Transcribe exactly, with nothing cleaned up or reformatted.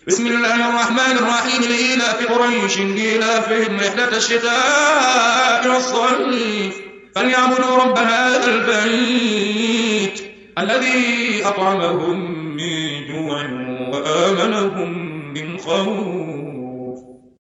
بسم الله الرحمن الرحيم. لإيلاف قريش إيلافهم رحلة الشتاء والصيف فليعبدوا رب هذا البيت الذي أطعمهم من جوع وآمنهم من خوف.